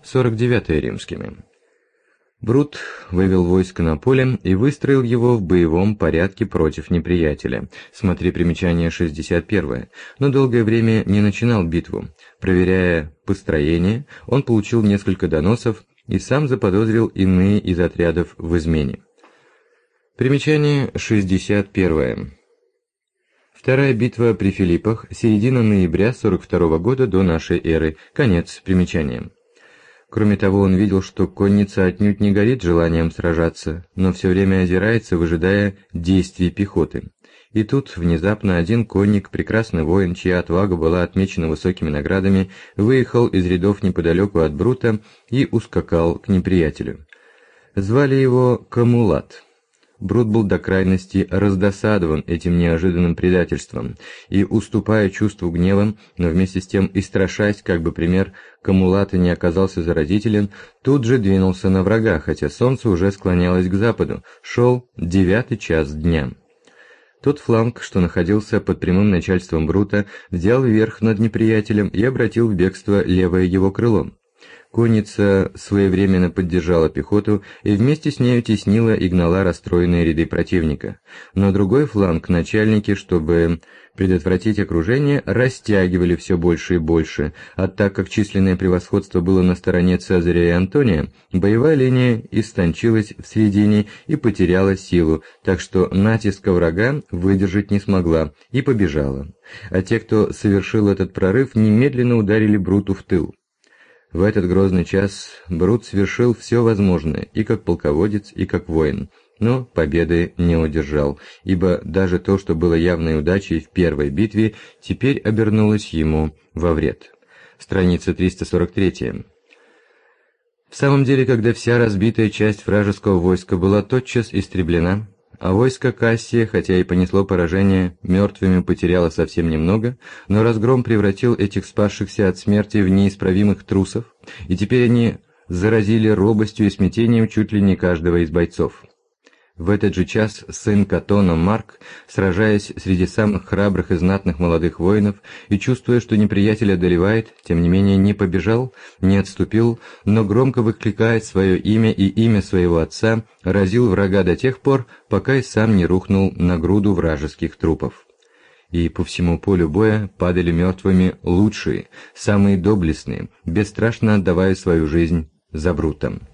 49 римскими. Брут вывел войско на поле и выстроил его в боевом порядке против неприятеля. Смотри примечание 61. Но долгое время не начинал битву. Проверяя построение, он получил несколько доносов и сам заподозрил иные из отрядов в измене. Примечание 61. Вторая битва при Филиппах, середина ноября 42 года до нашей эры. Конец примечания. Кроме того, он видел, что конница отнюдь не горит желанием сражаться, но все время озирается, выжидая действий пехоты. И тут внезапно один конник, прекрасный воин, чья отвага была отмечена высокими наградами, выехал из рядов неподалеку от Брута и ускакал к неприятелю. Звали его Камулат. Брут был до крайности раздосадован этим неожиданным предательством, и, уступая чувству гнева, но вместе с тем и страшась, как бы пример Камулата не оказался заразителен, тут же двинулся на врага, хотя солнце уже склонялось к западу, шел 9 час дня. Тот фланг, что находился под прямым начальством Брута, взял верх над неприятелем и обратил в бегство левое его крыло. Конница своевременно поддержала пехоту и вместе с нею теснила и гнала расстроенные ряды противника. Но другой фланг начальники, чтобы предотвратить окружение, растягивали все больше и больше, а так как численное превосходство было на стороне Цезаря и Антония, боевая линия истончилась в середине и потеряла силу, так что натиска врага выдержать не смогла и побежала. А те, кто совершил этот прорыв, немедленно ударили Бруту в тыл. В этот грозный час Брут совершил все возможное, и как полководец, и как воин, но победы не одержал, ибо даже то, что было явной удачей в первой битве, теперь обернулось ему во вред. Страница 343. В самом деле, когда вся разбитая часть вражеского войска была тотчас истреблена, а войско Кассия, хотя и понесло поражение, мертвыми потеряло совсем немного, но разгром превратил этих спасшихся от смерти в неисправимых трусов, и теперь они заразили робостью и смятением чуть ли не каждого из бойцов. В этот же час сын Катона Марк, сражаясь среди самых храбрых и знатных молодых воинов и чувствуя, что неприятель одолевает, тем не менее не побежал, не отступил, но громко выкликая свое имя и имя своего отца, разил врага до тех пор, пока и сам не рухнул на груду вражеских трупов. И по всему полю боя падали мертвыми лучшие, самые доблестные, бесстрашно отдавая свою жизнь за Брутом.